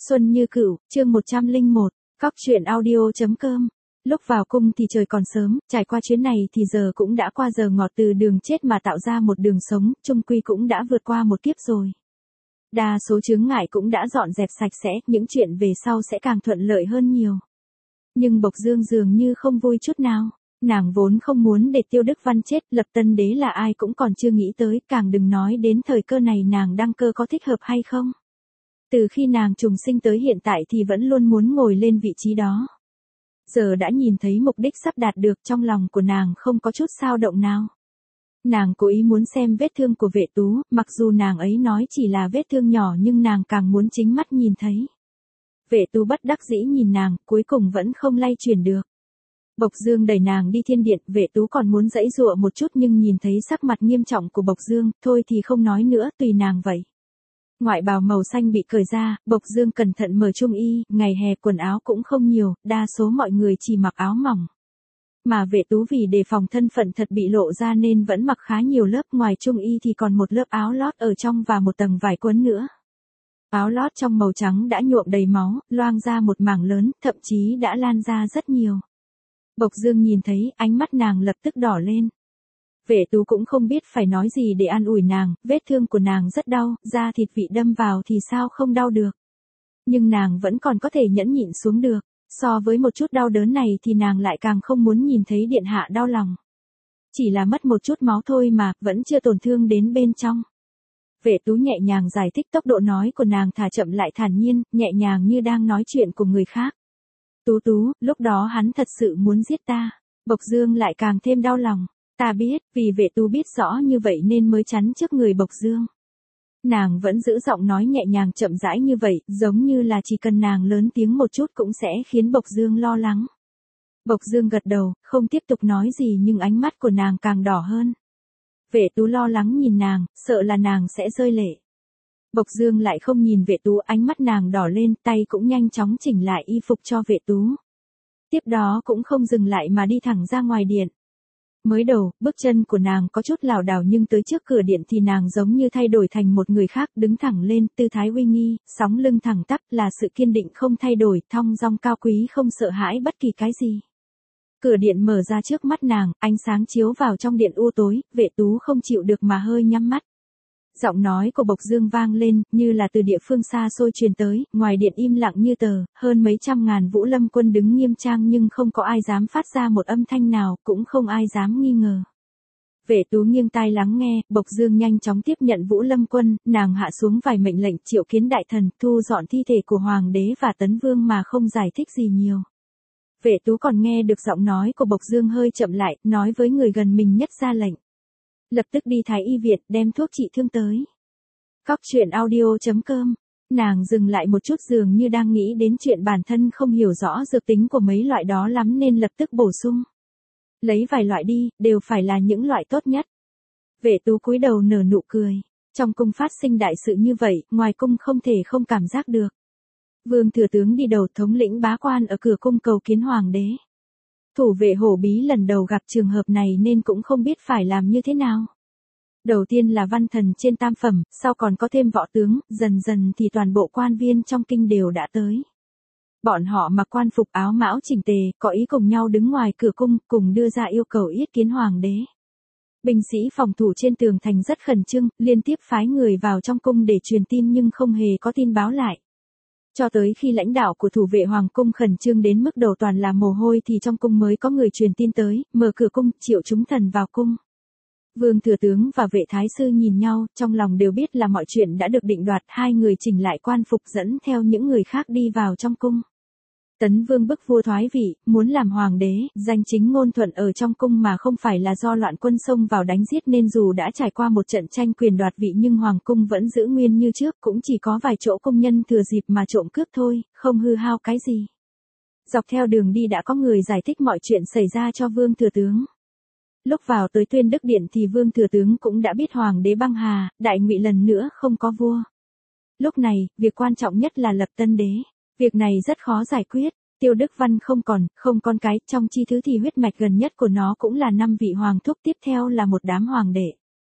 Xuân Như Cửu, chương 101, Cóc truyện audio.com. Lúc vào cung thì trời còn sớm, trải qua chuyến này thì giờ cũng đã qua giờ ngọt, từ đường chết mà tạo ra một đường sống, chung quy cũng đã vượt qua một kiếp rồi. Đa số chướng ngại cũng đã dọn dẹp sạch sẽ, những chuyện về sau sẽ càng thuận lợi hơn nhiều. Nhưng Bộc Dương dường như không vui chút nào. Nàng vốn không muốn để Tiêu Đức Văn chết, lập tân đế là ai cũng còn chưa nghĩ tới, càng đừng nói đến thời cơ này nàng đăng cơ có thích hợp hay không. Từ khi nàng trùng sinh tới hiện tại thì vẫn luôn muốn ngồi lên vị trí đó. Giờ đã nhìn thấy mục đích sắp đạt được, trong lòng của nàng không có chút xao động nào. Nàng cố ý muốn xem vết thương của Vệ Tú, mặc dù nàng ấy nói chỉ là vết thương nhỏ nhưng nàng càng muốn chính mắt nhìn thấy. Vệ Tú bất đắc dĩ nhìn nàng, cuối cùng vẫn không lay chuyển được. Bộc Dương đẩy nàng đi thiên điện, Vệ Tú còn muốn giãy giụa một chút nhưng nhìn thấy sắc mặt nghiêm trọng của Bộc Dương, thôi thì không nói nữa, tùy nàng vậy. Ngoại bào màu xanh bị cởi ra, Bộc Dương cẩn thận mở trung y, ngày hè quần áo cũng không nhiều, đa số mọi người chỉ mặc áo mỏng. Mà Vệ Tú vì đề phòng thân phận thật bị lộ ra nên vẫn mặc khá nhiều lớp, ngoài trung y thì còn một lớp áo lót ở trong và một tầng vải quấn nữa. Áo lót trong màu trắng đã nhuộm đầy máu, loang ra một mảng lớn, thậm chí đã lan ra rất nhiều. Bộc Dương nhìn thấy, ánh mắt nàng lập tức đỏ lên. Vệ Tú cũng không biết phải nói gì để an ủi nàng, vết thương của nàng rất đau, da thịt bị đâm vào thì sao không đau được. Nhưng nàng vẫn còn có thể nhẫn nhịn xuống được, so với một chút đau đớn này thì nàng lại càng không muốn nhìn thấy điện hạ đau lòng. Chỉ là mất một chút máu thôi mà, vẫn chưa tổn thương đến bên trong. Vệ Tú nhẹ nhàng giải thích, tốc độ nói của nàng thả chậm lại thản nhiên, nhẹ nhàng như đang nói chuyện của người khác. Tú, lúc đó hắn thật sự muốn giết ta. Bộc Dương lại càng thêm đau lòng. Ta biết, vì Vệ Tú biết rõ như vậy nên mới chắn trước người Bộc Dương. Nàng vẫn giữ giọng nói nhẹ nhàng chậm rãi như vậy, giống như là chỉ cần nàng lớn tiếng một chút cũng sẽ khiến Bộc Dương lo lắng. Bộc Dương gật đầu, không tiếp tục nói gì nhưng ánh mắt của nàng càng đỏ hơn. Vệ Tú lo lắng nhìn nàng, sợ là nàng sẽ rơi lệ. Bộc Dương lại không nhìn Vệ Tú, ánh mắt nàng đỏ lên, tay cũng nhanh chóng chỉnh lại y phục cho Vệ Tú. Tiếp đó cũng không dừng lại mà đi thẳng ra ngoài điện. Mới đầu, bước chân của nàng có chút lảo đảo nhưng tới trước cửa điện thì nàng giống như thay đổi thành một người khác, đứng thẳng lên, tư thái uy nghi, sóng lưng thẳng tắp, là sự kiên định không thay đổi, thong dong cao quý không sợ hãi bất kỳ cái gì. Cửa điện mở ra trước mắt nàng, ánh sáng chiếu vào trong điện u tối, Vệ Tú không chịu được mà hơi nhắm mắt. Giọng nói của Bộc Dương vang lên, như là từ địa phương xa xôi truyền tới, ngoài điện im lặng như tờ, hơn mấy trăm ngàn Vũ Lâm quân đứng nghiêm trang nhưng không có ai dám phát ra một âm thanh nào, cũng không ai dám nghi ngờ. Vệ Tú nghiêng tai lắng nghe, Bộc Dương nhanh chóng tiếp nhận Vũ Lâm quân, nàng hạ xuống vài mệnh lệnh, triệu kiến đại thần, thu dọn thi thể của Hoàng đế và Tấn Vương mà không giải thích gì nhiều. Vệ Tú còn nghe được giọng nói của Bộc Dương hơi chậm lại, nói với người gần mình nhất ra lệnh. Lập tức đi Thái Y viện, đem thuốc trị thương tới. Cóc truyện audio.com. Nàng dừng lại một chút dường như đang nghĩ đến chuyện bản thân không hiểu rõ dược tính của mấy loại đó lắm nên lập tức bổ sung. Lấy vài loại đi, đều phải là những loại tốt nhất. Vệ Tú cúi đầu nở nụ cười. Trong cung phát sinh đại sự như vậy, ngoài cung không thể không cảm giác được. Vương thừa tướng đi đầu, thống lĩnh bá quan ở cửa cung cầu kiến hoàng đế. Thủ vệ Hổ Bí lần đầu gặp trường hợp này nên cũng không biết phải làm như thế nào. Đầu tiên là văn thần trên tam phẩm, sau còn có thêm võ tướng, dần dần thì toàn bộ quan viên trong kinh đều đã tới. Bọn họ mặc quan phục áo mão chỉnh tề, có ý cùng nhau đứng ngoài cửa cung, cùng đưa ra yêu cầu yết kiến hoàng đế. Binh sĩ phòng thủ trên tường thành rất khẩn trương, liên tiếp phái người vào trong cung để truyền tin nhưng không hề có tin báo lại. Cho tới khi lãnh đạo của thủ vệ hoàng cung khẩn trương đến mức đầu toàn là mồ hôi thì trong cung mới có người truyền tin tới, mở cửa cung, triệu chúng thần vào cung. Vương thừa tướng và Vệ thái sư nhìn nhau, trong lòng đều biết là mọi chuyện đã được định đoạt, hai người chỉnh lại quan phục dẫn theo những người khác đi vào trong cung. Tấn Vương bức vua thoái vị, muốn làm hoàng đế, danh chính ngôn thuận ở trong cung mà không phải là do loạn quân xông vào đánh giết nên dù đã trải qua một trận tranh quyền đoạt vị nhưng hoàng cung vẫn giữ nguyên như trước, cũng chỉ có vài chỗ công nhân thừa dịp mà trộm cướp thôi, không hư hao cái gì. Dọc theo đường đi đã có người giải thích mọi chuyện xảy ra cho Vương thừa tướng. Lúc vào tới Tuyên Đức Điện thì Vương thừa tướng cũng đã biết hoàng đế băng hà, Đại Ngụy lần nữa không có vua. Lúc này, việc quan trọng nhất là lập tân đế. Việc này rất khó giải quyết, Tiêu Đức Văn không con cái, trong chi thứ thì huyết mạch gần nhất của nó cũng là 5 vị hoàng thúc, tiếp theo là một đám hoàng đệ.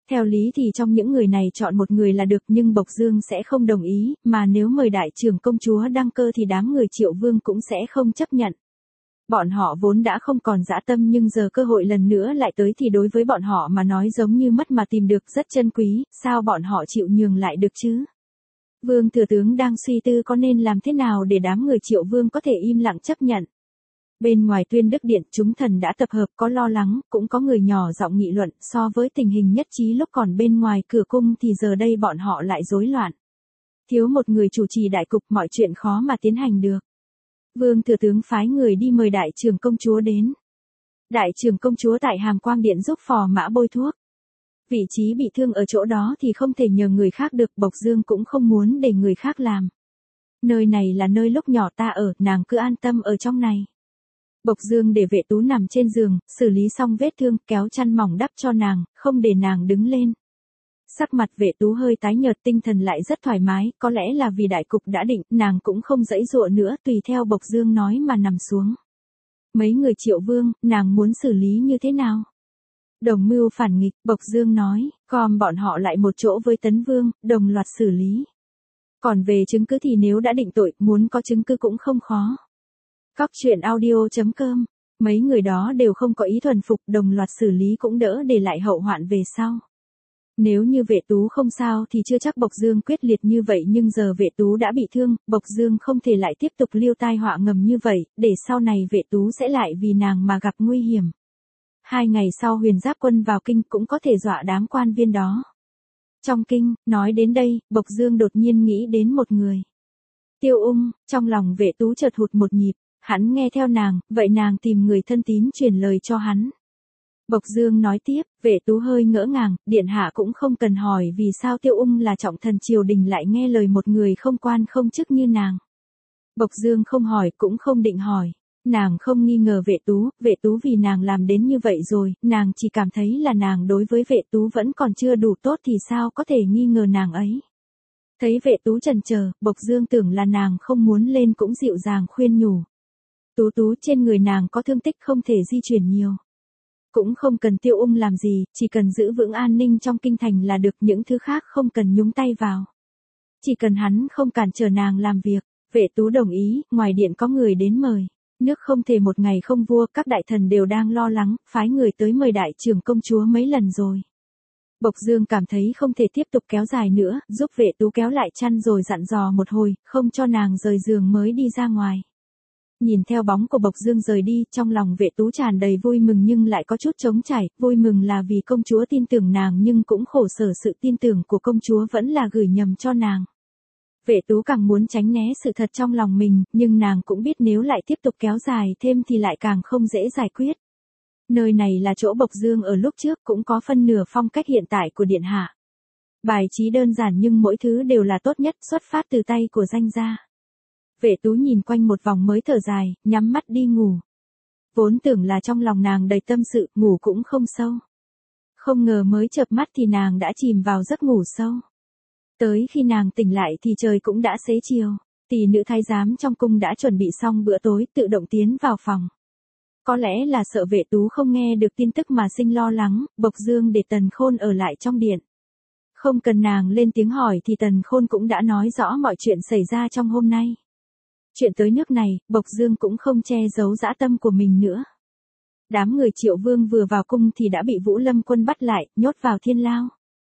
Theo lý thì trong những người này chọn một người là được, nhưng Bộc Dương sẽ không đồng ý, mà nếu mời đại trưởng công chúa đăng cơ thì đám người Triệu Vương cũng sẽ không chấp nhận. Bọn họ vốn đã không còn dã tâm, nhưng giờ cơ hội lần nữa lại tới thì đối với bọn họ mà nói giống như mất mà tìm được, rất chân quý, sao bọn họ chịu nhường lại được chứ? Vương thừa tướng đang suy tư có nên làm thế nào để đám người Triệu Vương có thể im lặng chấp nhận. Bên ngoài Tuyên Đức Điện, chúng thần đã tập hợp, có lo lắng, cũng có người nhỏ giọng nghị luận, so với tình hình nhất trí lúc còn bên ngoài cửa cung thì giờ đây bọn họ lại rối loạn. Thiếu một người chủ trì đại cục, mọi chuyện khó mà tiến hành được. Vương thừa tướng phái người đi mời đại trưởng công chúa đến. Đại trưởng công chúa tại Hàm Quang Điện giúp phò mã bôi thuốc. Vị trí bị thương ở chỗ đó thì không thể nhờ người khác được, Bộc Dương cũng không muốn để người khác làm. Nơi này là nơi lúc nhỏ ta ở, nàng cứ an tâm ở trong này. Bộc Dương để Vệ Tú nằm trên giường, xử lý xong vết thương, kéo chăn mỏng đắp cho nàng, không để nàng đứng lên. Sắc mặt Vệ Tú hơi tái nhợt, tinh thần lại rất thoải mái, có lẽ là vì đại cục đã định, nàng cũng không giãy giụa nữa, tùy theo Bộc Dương nói mà nằm xuống. Mấy người Triệu Vương, nàng muốn xử lý như thế nào? Đồng mưu phản nghịch, Bộc Dương nói, gom bọn họ lại một chỗ với Tấn Vương, đồng loạt xử lý. Còn về chứng cứ thì nếu đã định tội, muốn có chứng cứ cũng không khó. Cóc truyện audio.com, mấy người đó đều không có ý thuần phục, đồng loạt xử lý cũng đỡ để lại hậu hoạn về sau. Nếu như Vệ Tú không sao thì chưa chắc Bộc Dương quyết liệt như vậy, nhưng giờ Vệ Tú đã bị thương, Bộc Dương không thể lại tiếp tục lưu tai họa ngầm như vậy, để sau này Vệ Tú sẽ lại vì nàng mà gặp nguy hiểm. 2 ngày sau Huyền Giáp quân vào kinh cũng có thể dọa đám quan viên đó. Trong kinh, nói đến đây, Bộc Dương đột nhiên nghĩ đến một người. Tiêu Ung, trong lòng Vệ Tú chợt hụt một nhịp, hắn nghe theo nàng, vậy nàng tìm người thân tín truyền lời cho hắn. Bộc Dương nói tiếp, Vệ Tú hơi ngỡ ngàng, điện hạ cũng không cần hỏi vì sao Tiêu Ung là trọng thần triều đình lại nghe lời một người không quan không chức như nàng. Bộc Dương không hỏi cũng không định hỏi. Nàng không nghi ngờ Vệ Tú vì nàng làm đến như vậy rồi, nàng chỉ cảm thấy là nàng đối với Vệ Tú vẫn còn chưa đủ tốt thì sao có thể nghi ngờ nàng ấy. Thấy Vệ Tú chần chờ, Bộc Dương tưởng là nàng không muốn lên cũng dịu dàng khuyên nhủ. Tú trên người nàng có thương tích không thể di chuyển nhiều. Cũng không cần Tiêu Ung làm gì, chỉ cần giữ vững an ninh trong kinh thành là được, những thứ khác không cần nhúng tay vào. Chỉ cần hắn không cản trở nàng làm việc. Vệ Tú đồng ý, ngoài điện có người đến mời. Nước không thể một ngày không vua, các đại thần đều đang lo lắng, phái người tới mời đại trưởng công chúa mấy lần rồi. Bộc Dương cảm thấy không thể tiếp tục kéo dài nữa, giúp Vệ Tú kéo lại chăn rồi dặn dò một hồi, không cho nàng rời giường mới đi ra ngoài. Nhìn theo bóng của Bộc Dương rời đi, trong lòng Vệ Tú tràn đầy vui mừng nhưng lại có chút trống trải, vui mừng là vì công chúa tin tưởng nàng nhưng cũng khổ sở sự tin tưởng của công chúa vẫn là gửi nhầm cho nàng. Vệ Tú càng muốn tránh né sự thật trong lòng mình, nhưng nàng cũng biết nếu lại tiếp tục kéo dài thêm thì lại càng không dễ giải quyết. Nơi này là chỗ Bộc Dương ở lúc trước, cũng có phân nửa phong cách hiện tại của điện hạ. Bài trí đơn giản nhưng mỗi thứ đều là tốt nhất, xuất phát từ tay của danh gia. Vệ Tú nhìn quanh một vòng mới thở dài, nhắm mắt đi ngủ. Vốn tưởng là trong lòng nàng đầy tâm sự, ngủ cũng không sâu. Không ngờ mới chợp mắt thì nàng đã chìm vào giấc ngủ sâu. Tới khi nàng tỉnh lại thì trời cũng đã xế chiều, tỷ nữ thái giám trong cung đã chuẩn bị xong bữa tối, tự động tiến vào phòng. Có lẽ là sợ Vệ Tú không nghe được tin tức mà sinh lo lắng, Bộc Dương để Tần Khôn ở lại trong điện. Không cần nàng lên tiếng hỏi thì Tần Khôn cũng đã nói rõ mọi chuyện xảy ra trong hôm nay. Chuyện tới nước này, Bộc Dương cũng không che giấu dã tâm của mình nữa. Đám người Triệu Vương vừa vào cung thì đã bị Vũ Lâm quân bắt lại, nhốt vào thiên lao.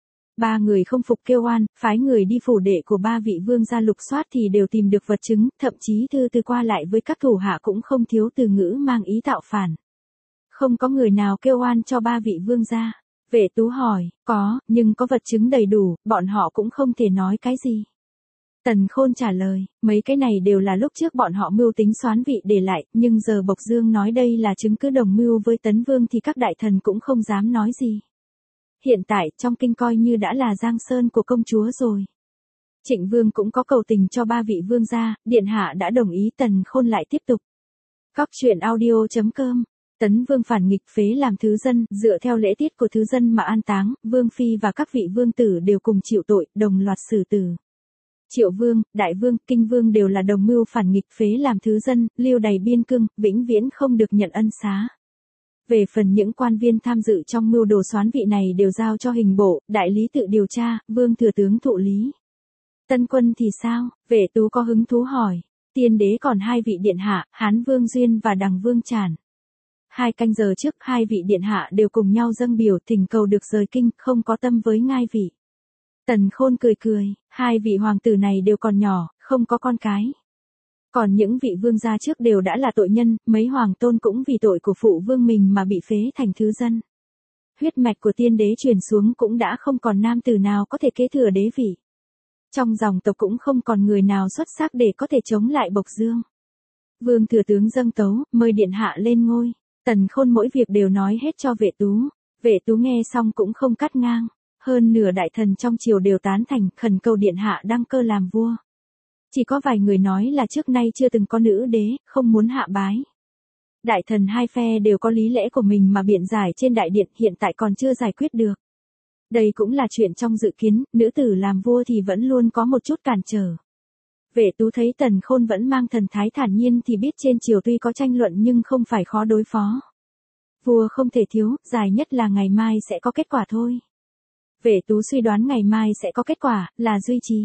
3 người không phục kêu oan, phái người đi phủ đệ của 3 vị vương gia lục soát thì đều tìm được vật chứng, thậm chí thư từ qua lại với các thủ hạ cũng không thiếu từ ngữ mang ý tạo phản. Không có người nào kêu oan cho 3 vị vương gia. Vệ Tú hỏi, có, nhưng có vật chứng đầy đủ, bọn họ cũng không thể nói cái gì. Tần Khôn trả lời, mấy cái này đều là lúc trước bọn họ mưu tính soán vị để lại, nhưng giờ Bộc Dương nói đây là chứng cứ đồng mưu với Tấn Vương thì các đại thần cũng không dám nói gì. Hiện tại, trong kinh coi như đã là giang sơn của công chúa rồi. Trịnh Vương cũng có cầu tình cho 3 vị vương gia, điện hạ đã đồng ý. Tần Khôn lại tiếp tục. Cóc truyện audio.com, Tấn Vương phản nghịch phế làm thứ dân, dựa theo lễ tiết của thứ dân mà an táng, Vương Phi và các vị vương tử đều cùng chịu tội, đồng loạt xử tử. Triệu Vương, Đại Vương, Kinh Vương đều là đồng mưu phản nghịch phế làm thứ dân, lưu đày biên cương, vĩnh viễn không được nhận ân xá. Về phần những quan viên tham dự trong mưu đồ soán vị này đều giao cho hình bộ, đại lý tự điều tra, Vương thừa tướng thụ lý. Tân quân thì sao? Vệ Tú có hứng thú hỏi. Tiên đế còn hai vị điện hạ, Hán Vương Duyên và Đằng Vương Trản. 2 canh giờ trước, hai vị điện hạ đều cùng nhau dâng biểu thỉnh cầu được rời kinh, không có tâm với ngai vị. Tần Khôn cười cười, hai vị hoàng tử này đều còn nhỏ, không có con cái. Còn những vị vương gia trước đều đã là tội nhân, mấy hoàng tôn cũng vì tội của phụ vương mình mà bị phế thành thứ dân. Huyết mạch của tiên đế truyền xuống cũng đã không còn nam tử nào có thể kế thừa đế vị. Trong dòng tộc cũng không còn người nào xuất sắc để có thể chống lại Bộc Dương. Vương thừa tướng dâng tấu, mời điện hạ lên ngôi. Tần Khôn mỗi việc đều nói hết cho Vệ Tú. Vệ Tú nghe xong cũng không cắt ngang. Hơn nửa đại thần trong triều đều tán thành, khẩn cầu điện hạ đăng cơ làm vua. Chỉ có vài người nói là trước nay chưa từng có nữ đế, không muốn hạ bái. Đại thần hai phe đều có lý lẽ của mình mà biện giải trên đại điện, hiện tại còn chưa giải quyết được. Đây cũng là chuyện trong dự kiến, nữ tử làm vua thì vẫn luôn có một chút cản trở. Vệ Tú thấy Tần Khôn vẫn mang thần thái thản nhiên thì biết trên triều tuy có tranh luận nhưng không phải khó đối phó. Vua không thể thiếu, dài nhất là ngày mai sẽ có kết quả thôi. Vệ Tú suy đoán ngày mai sẽ có kết quả, là duy trì.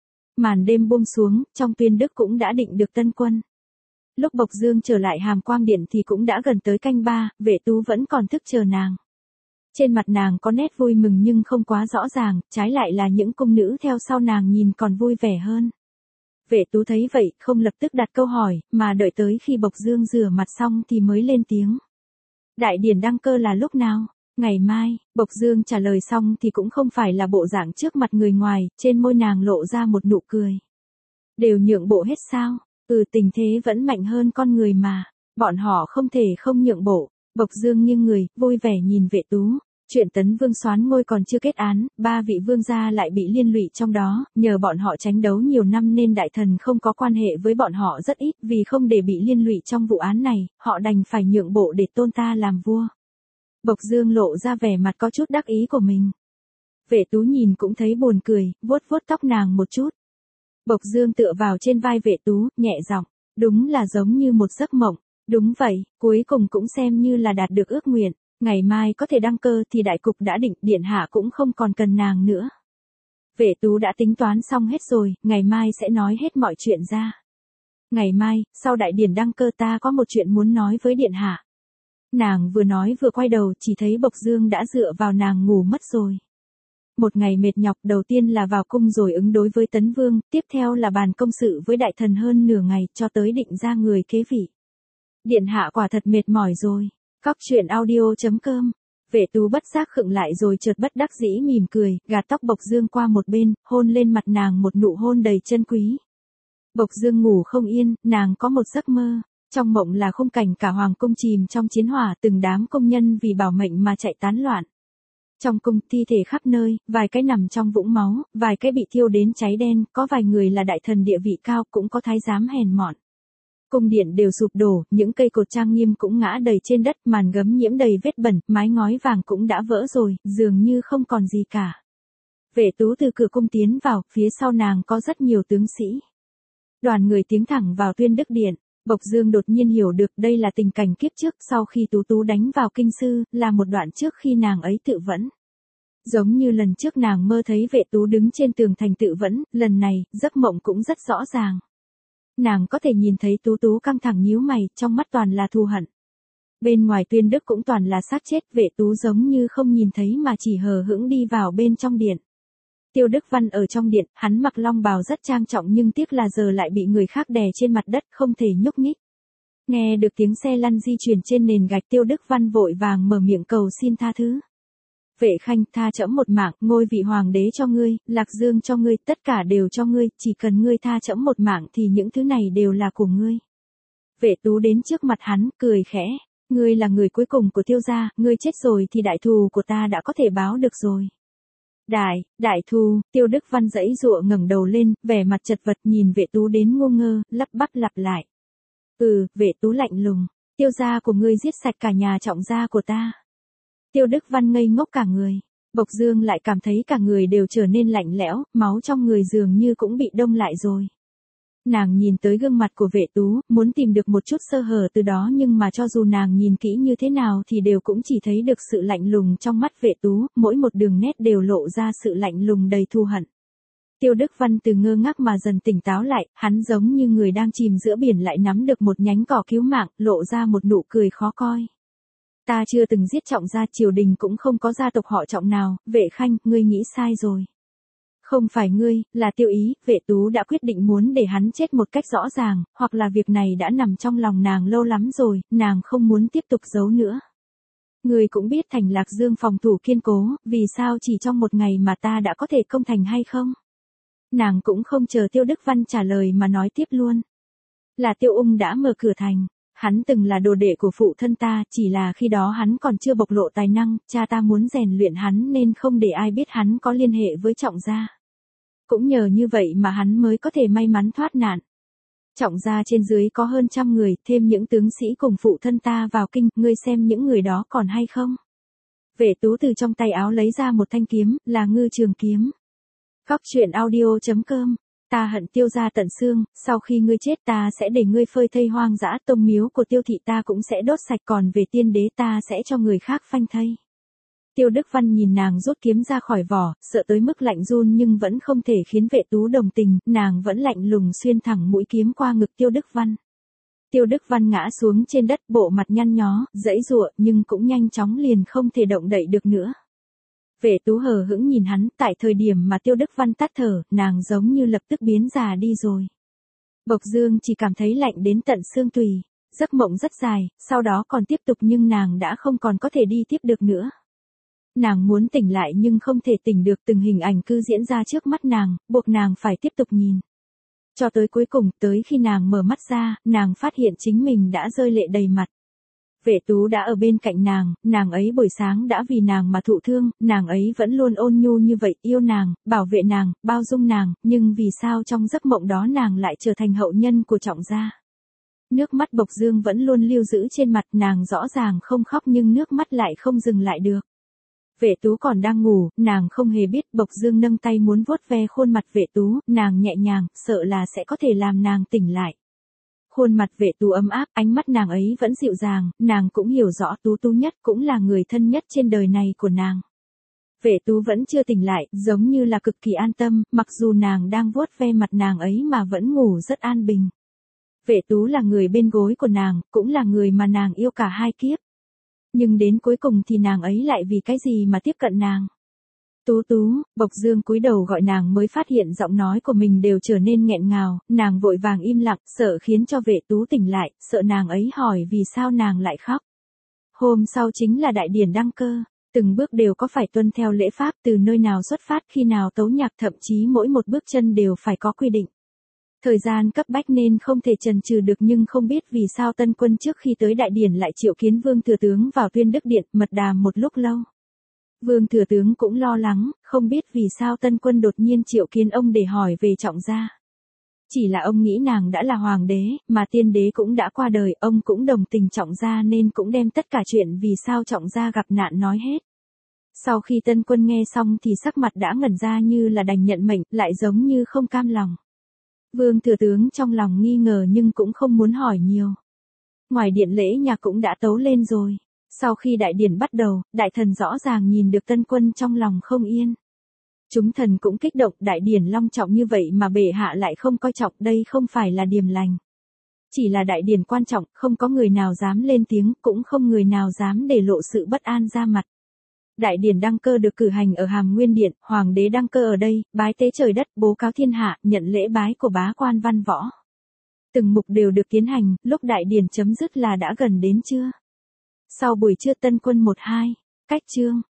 Màn đêm buông xuống, trong Tuyên Đức cũng đã định được tân quân. Lúc Bộc Dương trở lại Hàm Quang Điện thì cũng đã gần tới canh 3, Vệ Tú vẫn còn thức chờ nàng. Trên mặt nàng có nét vui mừng nhưng không quá rõ ràng, trái lại là những cung nữ theo sau nàng nhìn còn vui vẻ hơn. Vệ Tú thấy vậy, không lập tức đặt câu hỏi, mà đợi tới khi Bộc Dương rửa mặt xong thì mới lên tiếng. Đại điển đăng cơ là lúc nào? Ngày mai. Bộc Dương trả lời xong thì cũng không phải là bộ dạng trước mặt người ngoài, trên môi nàng lộ ra một nụ cười. Đều nhượng bộ hết sao? Tình thế vẫn mạnh hơn con người mà, bọn họ không thể không nhượng bộ. Bộc Dương nghiêng người, vui vẻ nhìn Vệ Tú. Chuyện Tấn Vương soán ngôi còn chưa kết án, 3 vị vương gia lại bị liên lụy trong đó, nhờ bọn họ tranh đấu nhiều năm nên đại thần không có quan hệ với bọn họ rất ít, vì không để bị liên lụy trong vụ án này, họ đành phải nhượng bộ để tôn ta làm vua. Bộc Dương lộ ra vẻ mặt có chút đắc ý của mình. Vệ Tú nhìn cũng thấy buồn cười, vuốt vuốt tóc nàng một chút. Bộc Dương tựa vào trên vai Vệ Tú, nhẹ giọng, đúng là giống như một giấc mộng. Đúng vậy, cuối cùng cũng xem như là đạt được ước nguyện. Ngày mai có thể đăng cơ thì đại cục đã định, điện hạ cũng không còn cần nàng nữa. Vệ Tú đã tính toán xong hết rồi, ngày mai sẽ nói hết mọi chuyện ra. Ngày mai, sau đại điển đăng cơ ta có một chuyện muốn nói với điện hạ. Nàng vừa nói vừa quay đầu, chỉ thấy Bộc Dương đã dựa vào nàng ngủ mất rồi. Một ngày mệt nhọc, đầu tiên là vào cung rồi ứng đối với Tấn Vương, tiếp theo là bàn công sự với đại thần hơn nửa ngày, cho tới định ra người kế vị. Điện hạ quả thật mệt mỏi rồi. Cóc truyện audio.com. Vệ Tú bất giác khựng lại rồi chợt bất đắc dĩ mỉm cười, gạt tóc Bộc Dương qua một bên, hôn lên mặt nàng một nụ hôn đầy chân quý. Bộc Dương ngủ không yên, nàng có một giấc mơ. Trong mộng là khung cảnh cả hoàng cung chìm trong chiến hỏa, từng đám công nhân vì bảo mệnh mà chạy tán loạn. Trong cung thi thể khắp nơi, vài cái nằm trong vũng máu, vài cái bị thiêu đến cháy đen, có vài người là đại thần địa vị cao, cũng có thái giám hèn mọn. Cung điện đều sụp đổ, những cây cột trang nghiêm cũng ngã đầy trên đất, màn gấm nhiễm đầy vết bẩn, mái ngói vàng cũng đã vỡ rồi, dường như không còn gì cả. Vệ Tú từ cửa cung tiến vào, phía sau nàng có rất nhiều tướng sĩ. Đoàn người tiến thẳng vào Tuyên Đức Điện. Bộc Dương đột nhiên hiểu được đây là tình cảnh kiếp trước sau khi Tú đánh vào kinh sư, là một đoạn trước khi nàng ấy tự vẫn. Giống như lần trước nàng mơ thấy Vệ Tú đứng trên tường thành tự vẫn, lần này, giấc mộng cũng rất rõ ràng. Nàng có thể nhìn thấy Tú căng thẳng nhíu mày, trong mắt toàn là thù hận. Bên ngoài Tuyên Đức cũng toàn là xác chết, Vệ Tú giống như không nhìn thấy mà chỉ hờ hững đi vào bên trong điện. Tiêu Đức Văn ở trong điện, hắn mặc long bào rất trang trọng nhưng tiếc là giờ lại bị người khác đè trên mặt đất, không thể nhúc nhích. Nghe được tiếng xe lăn di chuyển trên nền gạch, Tiêu Đức Văn vội vàng mở miệng cầu xin tha thứ. Vệ Khanh, tha trẫm một mạng, ngôi vị hoàng đế cho ngươi, Lạc Dương cho ngươi, tất cả đều cho ngươi, chỉ cần ngươi tha trẫm một mạng thì những thứ này đều là của ngươi. Vệ Tú đến trước mặt hắn, cười khẽ, ngươi là người cuối cùng của Tiêu gia, ngươi chết rồi thì đại thù của ta đã có thể báo được rồi. Đại thù, Tiêu Đức Văn giãy giụa ngẩng đầu lên, vẻ mặt chật vật nhìn Vệ Tú đến ngu ngơ, lắp bắp lặp lại. Vệ Tú lạnh lùng, Tiêu gia của ngươi giết sạch cả nhà Trọng gia của ta. Tiêu Đức Văn ngây ngốc cả người. Bộc Dương lại cảm thấy cả người đều trở nên lạnh lẽo, máu trong người dường như cũng bị đông lại rồi. Nàng nhìn tới gương mặt của Vệ Tú, muốn tìm được một chút sơ hở từ đó, nhưng mà cho dù nàng nhìn kỹ như thế nào thì đều cũng chỉ thấy được sự lạnh lùng trong mắt Vệ Tú, mỗi một đường nét đều lộ ra sự lạnh lùng đầy thù hận. Tiêu Đức Văn từ ngơ ngác mà dần tỉnh táo lại, hắn giống như người đang chìm giữa biển lại nắm được một nhánh cỏ cứu mạng, lộ ra một nụ cười khó coi. Ta chưa từng giết Trọng gia, triều đình cũng không có gia tộc họ Trọng nào, Vệ Khanh, ngươi nghĩ sai rồi. Không phải ngươi, là Tiêu Ý. Vệ Tú đã quyết định muốn để hắn chết một cách rõ ràng, hoặc là việc này đã nằm trong lòng nàng lâu lắm rồi, nàng không muốn tiếp tục giấu nữa. Ngươi cũng biết thành Lạc Dương phòng thủ kiên cố, vì sao chỉ trong một ngày mà ta đã có thể công thành hay không? Nàng cũng không chờ Tiêu Đức Văn trả lời mà nói tiếp luôn. Là Tiêu Ung đã mở cửa thành. Hắn từng là đồ đệ của phụ thân ta, chỉ là khi đó hắn còn chưa bộc lộ tài năng, cha ta muốn rèn luyện hắn nên không để ai biết hắn có liên hệ với Trọng gia. Cũng nhờ như vậy mà hắn mới có thể may mắn thoát nạn. Trọng gia trên dưới có hơn 100 người, thêm những tướng sĩ cùng phụ thân ta vào kinh, ngươi xem những người đó còn hay không? Vệ Tú từ trong tay áo lấy ra một thanh kiếm, là Ngư Trường kiếm. Góc truyện audio.com. Ta hận Tiêu gia tận xương, sau khi ngươi chết ta sẽ để ngươi phơi thây hoang dã, tông miếu của Tiêu thị ta cũng sẽ đốt sạch, còn về tiên đế ta sẽ cho người khác phanh thây. Tiêu Đức Văn nhìn nàng rút kiếm ra khỏi vỏ, sợ tới mức lạnh run nhưng vẫn không thể khiến Vệ Tú đồng tình, nàng vẫn lạnh lùng xuyên thẳng mũi kiếm qua ngực Tiêu Đức Văn. Tiêu Đức Văn ngã xuống trên đất, bộ mặt nhăn nhó, giãy giụa nhưng cũng nhanh chóng liền không thể động đậy được nữa. Vệ Tú hờ hững nhìn hắn, tại thời điểm mà Tiêu Đức Văn tắt thở, nàng giống như lập tức biến già đi rồi. Bộc Dương chỉ cảm thấy lạnh đến tận xương tùy, giấc mộng rất dài, sau đó còn tiếp tục nhưng nàng đã không còn có thể đi tiếp được nữa. Nàng muốn tỉnh lại nhưng không thể tỉnh được, từng hình ảnh cứ diễn ra trước mắt nàng, buộc nàng phải tiếp tục nhìn. Cho tới cuối cùng, tới khi nàng mở mắt ra, nàng phát hiện chính mình đã rơi lệ đầy mặt. Vệ Tú đã ở bên cạnh nàng ấy buổi sáng đã vì nàng mà thụ thương, nàng ấy vẫn luôn ôn nhu như vậy, yêu nàng, bảo vệ nàng, bao dung nàng, nhưng vì sao trong giấc mộng đó nàng lại trở thành hậu nhân của Trọng gia? Nước mắt Bộc Dương vẫn luôn lưu giữ trên mặt, nàng rõ ràng không khóc nhưng nước mắt lại không dừng lại được. Vệ Tú còn đang ngủ, nàng không hề biết Bộc Dương nâng tay muốn vuốt ve khuôn mặt Vệ Tú, nàng nhẹ nhàng, sợ là sẽ có thể làm nàng tỉnh lại. Khuôn mặt Vệ Tú ấm áp, ánh mắt nàng ấy vẫn dịu dàng, nàng cũng hiểu rõ Tú Tú nhất cũng là người thân nhất trên đời này của nàng. Vệ Tú vẫn chưa tỉnh lại, giống như là cực kỳ an tâm, mặc dù nàng đang vuốt ve mặt nàng ấy mà vẫn ngủ rất an bình. Vệ Tú là người bên gối của nàng, cũng là người mà nàng yêu cả hai kiếp. Nhưng đến cuối cùng thì nàng ấy lại vì cái gì mà tiếp cận nàng? Tú Tú. Bộc Dương cúi đầu gọi nàng mới phát hiện giọng nói của mình đều trở nên nghẹn ngào, nàng vội vàng im lặng, sợ khiến cho Vệ Tú tỉnh lại, sợ nàng ấy hỏi vì sao nàng lại khóc. Hôm sau chính là đại điển đăng cơ, từng bước đều có phải tuân theo lễ pháp, từ nơi nào xuất phát, khi nào tấu nhạc, thậm chí mỗi một bước chân đều phải có quy định. Thời gian cấp bách nên không thể chần chừ được, nhưng không biết vì sao Tân Quân trước khi tới đại điển lại triệu kiến Vương Thừa Tướng vào Tuyên Đức Điện, mật đàm một lúc lâu. Vương Thừa Tướng cũng lo lắng, không biết vì sao Tân Quân đột nhiên triệu kiến ông để hỏi về Trọng gia. Chỉ là ông nghĩ nàng đã là hoàng đế, mà tiên đế cũng đã qua đời, ông cũng đồng tình Trọng gia nên cũng đem tất cả chuyện vì sao Trọng gia gặp nạn nói hết. Sau khi Tân Quân nghe xong thì sắc mặt đã ngẩn ra như là đành nhận mệnh, lại giống như không cam lòng. Vương Thừa Tướng trong lòng nghi ngờ nhưng cũng không muốn hỏi nhiều. Ngoài điện lễ nhạc cũng đã tấu lên rồi. Sau khi đại điển bắt đầu, đại thần rõ ràng nhìn được Tân Quân trong lòng không yên. Chúng thần cũng kích động, đại điển long trọng như vậy mà bệ hạ lại không coi trọng, đây không phải là điềm lành. Chỉ là đại điển quan trọng, không có người nào dám lên tiếng, cũng không người nào dám để lộ sự bất an ra mặt. Đại điển đăng cơ được cử hành ở Hàm Nguyên Điện, hoàng đế đăng cơ ở đây, bái tế trời đất, bố cáo thiên hạ, nhận lễ bái của bá quan văn võ. Từng mục đều được tiến hành, lúc đại điển chấm dứt là đã gần đến trưa. Sau buổi trưa Tân Quân 1-2, cách chương.